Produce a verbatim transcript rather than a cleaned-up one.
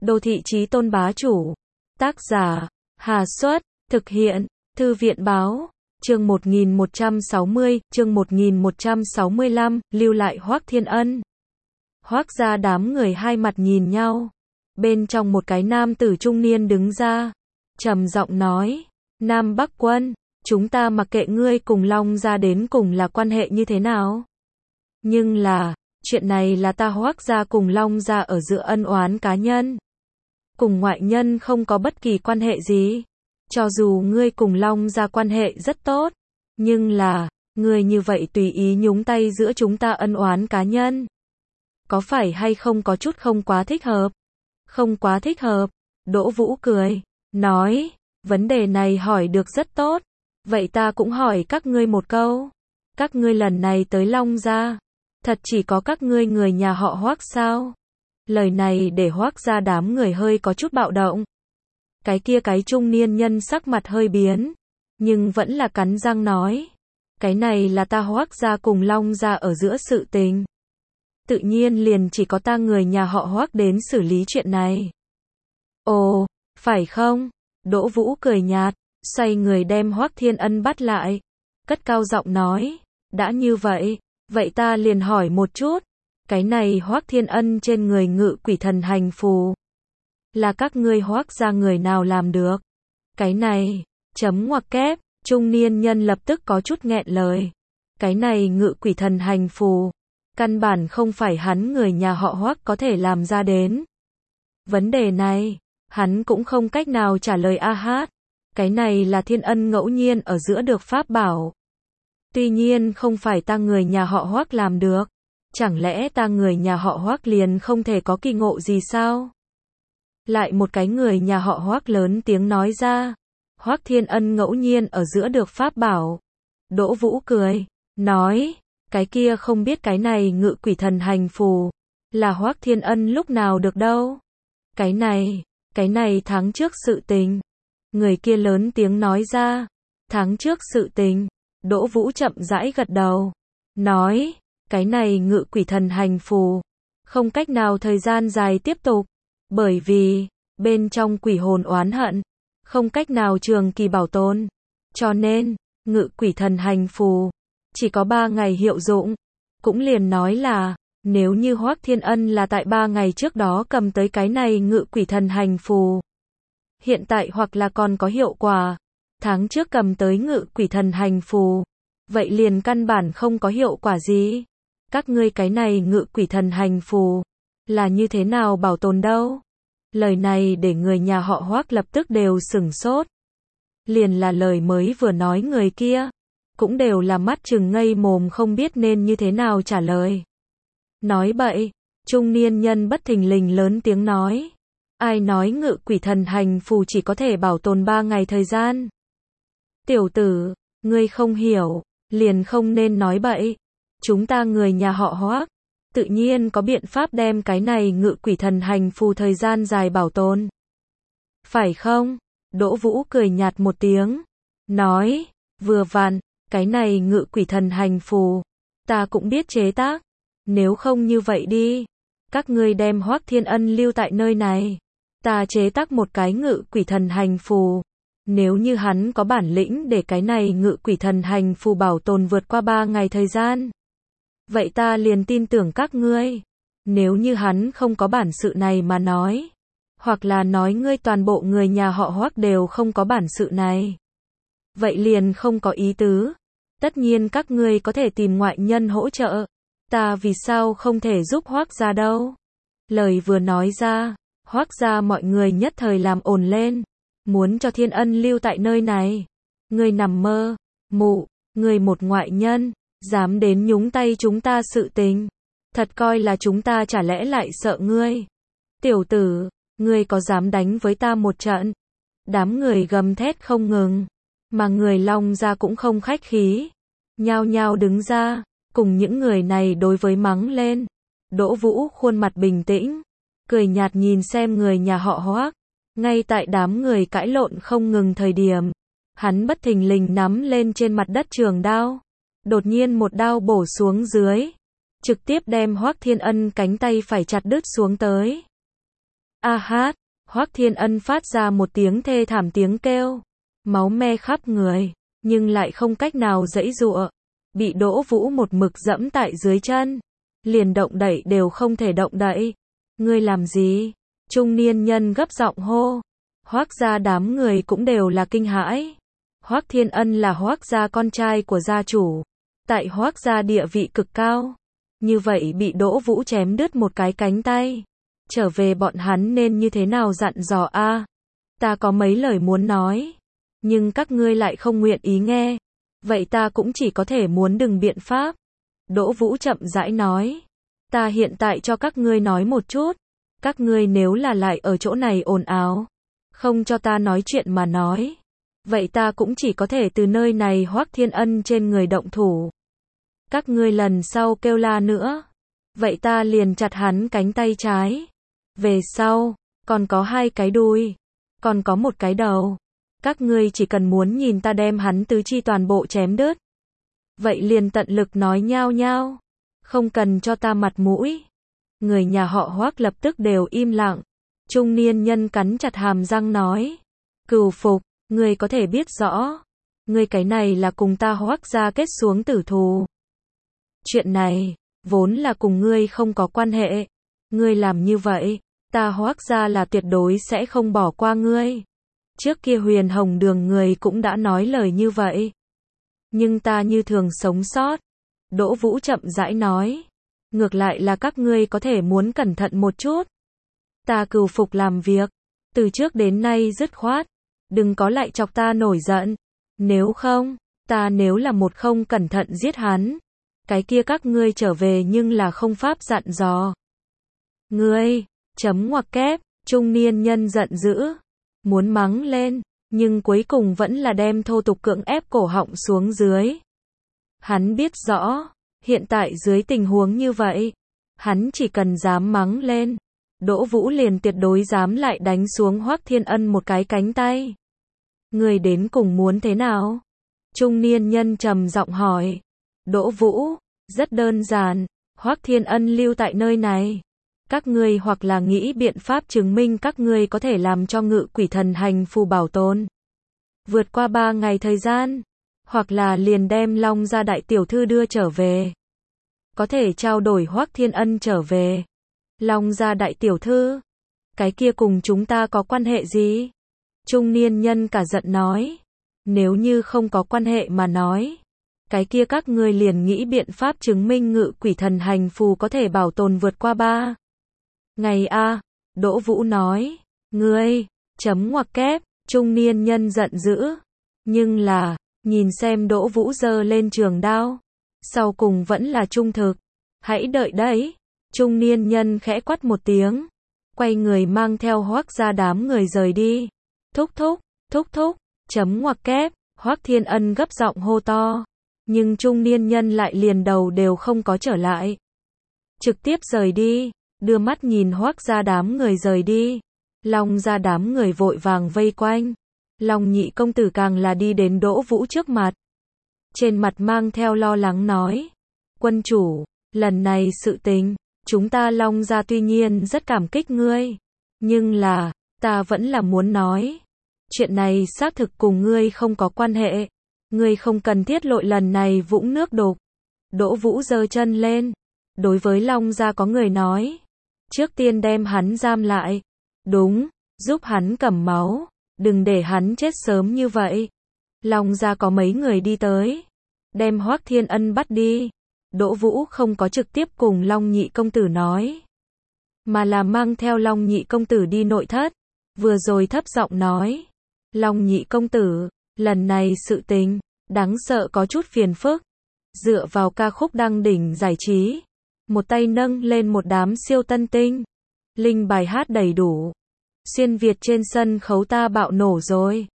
Đô thị chí tôn bá chủ. Tác giả, Hà Xuất, thực hiện, Thư viện báo, chương một nghìn một trăm sáu mươi, chương một nghìn một trăm sáu mươi lăm, lưu lại Hoắc Thiên Ân. Hoắc gia đám người hai mặt nhìn nhau. Bên trong một cái nam tử trung niên đứng ra, trầm giọng nói, Nam Bắc Quân, chúng ta mặc kệ ngươi cùng Long gia đến cùng là quan hệ như thế nào. Nhưng là, chuyện này là ta Hoắc gia cùng Long gia ở giữa ân oán cá nhân. Cùng ngoại nhân không có bất kỳ quan hệ gì. Cho dù ngươi cùng Long gia quan hệ rất tốt, nhưng là, ngươi như vậy tùy ý nhúng tay giữa chúng ta ân oán cá nhân. Có phải hay không có chút không quá thích hợp? Không quá thích hợp. Đỗ Vũ cười, nói, vấn đề này hỏi được rất tốt. Vậy ta cũng hỏi các ngươi một câu. Các ngươi lần này tới Long gia, thật chỉ có các ngươi người nhà họ Hoắc sao? Lời này để Hoắc gia đám người hơi có chút bạo động. Cái kia cái trung niên nhân sắc mặt hơi biến, nhưng vẫn là cắn răng nói, cái này là ta Hoắc gia cùng Long gia ở giữa sự tình. Tự nhiên liền chỉ có ta người nhà họ Hoắc đến xử lý chuyện này. Ồ, phải không? Đỗ Vũ cười nhạt, xoay người đem Hoắc Thiên Ân bắt lại, cất cao giọng nói, đã như vậy, vậy ta liền hỏi một chút, cái này Hoắc Thiên Ân trên người ngự quỷ thần hành phù, là các ngươi Hoắc gia người nào làm được? Cái này, chấm ngoặc kép, trung niên nhân lập tức có chút nghẹn lời. Cái này ngự quỷ thần hành phù, căn bản không phải hắn người nhà họ Hoắc có thể làm ra đến. Vấn đề này, hắn cũng không cách nào trả lời a hát. Cái này là Thiên Ân ngẫu nhiên ở giữa được pháp bảo. Tuy nhiên không phải ta người nhà họ Hoắc làm được. Chẳng lẽ ta người nhà họ Hoắc liền không thể có kỳ ngộ gì sao? Lại một cái người nhà họ Hoắc lớn tiếng nói ra, Hoắc Thiên Ân ngẫu nhiên ở giữa được pháp bảo. Đỗ Vũ cười, nói, cái kia không biết cái này ngự quỷ thần hành phù, là Hoắc Thiên Ân lúc nào được đâu. Cái này, cái này tháng trước sự tình. Người kia lớn tiếng nói ra, tháng trước sự tình. Đỗ Vũ chậm rãi gật đầu, nói, cái này ngự quỷ thần hành phù, không cách nào thời gian dài tiếp tục. Bởi vì, bên trong quỷ hồn oán hận, không cách nào trường kỳ bảo tồn. Cho nên, ngự quỷ thần hành phù, chỉ có ba ngày hiệu dụng. Cũng liền nói là, nếu như Hoắc Thiên Ân là tại ba ngày trước đó cầm tới cái này ngự quỷ thần hành phù, hiện tại hoặc là còn có hiệu quả, tháng trước cầm tới ngự quỷ thần hành phù, vậy liền căn bản không có hiệu quả gì. Các ngươi cái này ngự quỷ thần hành phù, là như thế nào bảo tồn đâu? Lời này để người nhà họ Hoắc lập tức đều sửng sốt. Liền là lời mới vừa nói người kia, cũng đều là mắt trừng ngây mồm không biết nên như thế nào trả lời. Nói bậy, trung niên nhân bất thình lình lớn tiếng nói. Ai nói ngự quỷ thần hành phù chỉ có thể bảo tồn ba ngày thời gian? Tiểu tử, ngươi không hiểu, liền không nên nói bậy. Chúng ta người nhà họ Hoắc, tự nhiên có biện pháp đem cái này ngự quỷ thần hành phù thời gian dài bảo tồn. Phải không? Đỗ Vũ cười nhạt một tiếng, nói, vừa vặn, cái này ngự quỷ thần hành phù, ta cũng biết chế tác. Nếu không như vậy đi, các ngươi đem Hoắc Thiên Ân lưu tại nơi này, ta chế tác một cái ngự quỷ thần hành phù. Nếu như hắn có bản lĩnh để cái này ngự quỷ thần hành phù bảo tồn vượt qua ba ngày thời gian, vậy ta liền tin tưởng các ngươi. Nếu như hắn không có bản sự này mà nói, hoặc là nói ngươi toàn bộ người nhà họ Hoắc đều không có bản sự này, vậy liền không có ý tứ. Tất nhiên các ngươi có thể tìm ngoại nhân hỗ trợ, ta vì sao không thể giúp Hoắc gia đâu? Lời vừa nói ra, Hoắc gia mọi người nhất thời làm ồn lên, muốn cho Thiên Ân lưu tại nơi này. Ngươi nằm mơ, mụ, ngươi một ngoại nhân, dám đến nhúng tay chúng ta sự tình, thật coi là chúng ta chả lẽ lại sợ ngươi? Tiểu tử, ngươi có dám đánh với ta một trận? Đám người gầm thét không ngừng, mà người Long gia cũng không khách khí, nhao nhao đứng ra, cùng những người này đối với mắng lên. Đỗ Vũ khuôn mặt bình tĩnh, cười nhạt nhìn xem người nhà họ Hoắc. Ngay tại đám người cãi lộn không ngừng thời điểm, hắn bất thình lình nắm lên trên mặt đất trường đao, đột nhiên một đao bổ xuống dưới, trực tiếp đem Hoắc Thiên Ân cánh tay phải chặt đứt xuống tới. A hát, Hoắc Thiên Ân phát ra một tiếng thê thảm tiếng kêu, máu me khắp người, nhưng lại không cách nào giãy giụa, bị Đỗ Vũ một mực dẫm tại dưới chân, liền động đậy đều không thể động đậy. Ngươi làm gì? Trung niên nhân gấp giọng hô. Hoắc gia đám người cũng đều là kinh hãi. Hoắc Thiên Ân là Hoắc gia con trai của gia chủ, tại Hoắc gia địa vị cực cao, như vậy bị Đỗ Vũ chém đứt một cái cánh tay, trở về bọn hắn nên như thế nào dặn dò a? À, ta có mấy lời muốn nói, nhưng các ngươi lại không nguyện ý nghe, vậy ta cũng chỉ có thể muốn đừng biện pháp. Đỗ Vũ chậm rãi nói, ta hiện tại cho các ngươi nói một chút, các ngươi nếu là lại ở chỗ này ồn ào, không cho ta nói chuyện mà nói, vậy ta cũng chỉ có thể từ nơi này Hoắc Thiên Ân trên người động thủ. Các ngươi lần sau kêu la nữa, vậy ta liền chặt hắn cánh tay trái. Về sau, còn có hai cái đùi, còn có một cái đầu. Các ngươi chỉ cần muốn nhìn ta đem hắn tứ chi toàn bộ chém đứt, vậy liền tận lực nói nhao nhao, không cần cho ta mặt mũi. Người nhà họ Hoắc lập tức đều im lặng. Trung niên nhân cắn chặt hàm răng nói, Cửu Phục, ngươi có thể biết rõ, ngươi cái này là cùng ta Hoắc gia kết xuống tử thù. Chuyện này, vốn là cùng ngươi không có quan hệ, ngươi làm như vậy, ta Hoắc gia là tuyệt đối sẽ không bỏ qua ngươi. Trước kia Huyền Hồng Đường người cũng đã nói lời như vậy, nhưng ta như thường sống sót. Đỗ Vũ chậm rãi nói, ngược lại là các ngươi có thể muốn cẩn thận một chút. Ta Cửu Phục làm việc, từ trước đến nay dứt khoát, đừng có lại chọc ta nổi giận, nếu không, ta nếu là một không cẩn thận giết hắn, cái kia các ngươi trở về nhưng là không pháp dặn dò. Ngươi, chấm ngoặc kép, trung niên nhân giận dữ, muốn mắng lên, nhưng cuối cùng vẫn là đem thô tục cưỡng ép cổ họng xuống dưới. Hắn biết rõ, hiện tại dưới tình huống như vậy, hắn chỉ cần dám mắng lên, Đỗ Vũ liền tuyệt đối dám lại đánh xuống Hoắc Thiên Ân một cái cánh tay. Người đến cùng muốn thế nào? Trung niên nhân trầm giọng hỏi. Đỗ Vũ, rất đơn giản, Hoắc Thiên Ân lưu tại nơi này. Các ngươi hoặc là nghĩ biện pháp chứng minh các ngươi có thể làm cho ngự quỷ thần hành phù bảo tồn, vượt qua ba ngày thời gian, hoặc là liền đem Long gia đại tiểu thư đưa trở về. Có thể trao đổi Hoắc Thiên Ân trở về. Long gia đại tiểu thư, cái kia cùng chúng ta có quan hệ gì? Trung niên nhân cả giận nói, nếu như không có quan hệ mà nói, cái kia các ngươi liền nghĩ biện pháp chứng minh ngự quỷ thần hành phù có thể bảo tồn vượt qua ba ngày a. À, Đỗ Vũ nói, ngươi, chấm ngoặc kép, trung niên nhân giận dữ, nhưng là, nhìn xem Đỗ Vũ giơ lên trường đao, sau cùng vẫn là trung thực. Hãy đợi đấy. Trung niên nhân khẽ quát một tiếng, quay người mang theo Hoắc gia đám người rời đi. Thúc thúc, thúc thúc, chấm ngoặc kép, Hoắc Thiên Ân gấp giọng hô to, nhưng trung niên nhân lại liền đầu đều không có trở lại. Trực tiếp rời đi, đưa mắt nhìn Hoắc gia đám người rời đi. Long gia đám người vội vàng vây quanh. Long nhị công tử càng là đi đến Đỗ Vũ trước mặt. Trên mặt mang theo lo lắng nói, quân chủ, lần này sự tình, chúng ta Long gia tuy nhiên rất cảm kích ngươi, nhưng là, ta vẫn là muốn nói, chuyện này xác thực cùng ngươi không có quan hệ, ngươi không cần thiết lội lần này vũng nước đục. Đỗ Vũ giơ chân lên, đối với Long gia có người nói, trước tiên đem hắn giam lại, đúng, giúp hắn cầm máu, đừng để hắn chết sớm như vậy. Long gia có mấy người đi tới, đem Hoắc Thiên Ân bắt đi. Đỗ Vũ không có trực tiếp cùng Long nhị công tử nói, mà là mang theo Long nhị công tử đi nội thất, vừa rồi thấp giọng nói, Long nhị công tử, lần này sự tình, đáng sợ có chút phiền phức, dựa vào ca khúc đăng đỉnh giải trí, một tay nâng lên một đám siêu tân tinh, linh bài hát đầy đủ, xuyên Việt trên sân khấu ta bạo nổ rồi.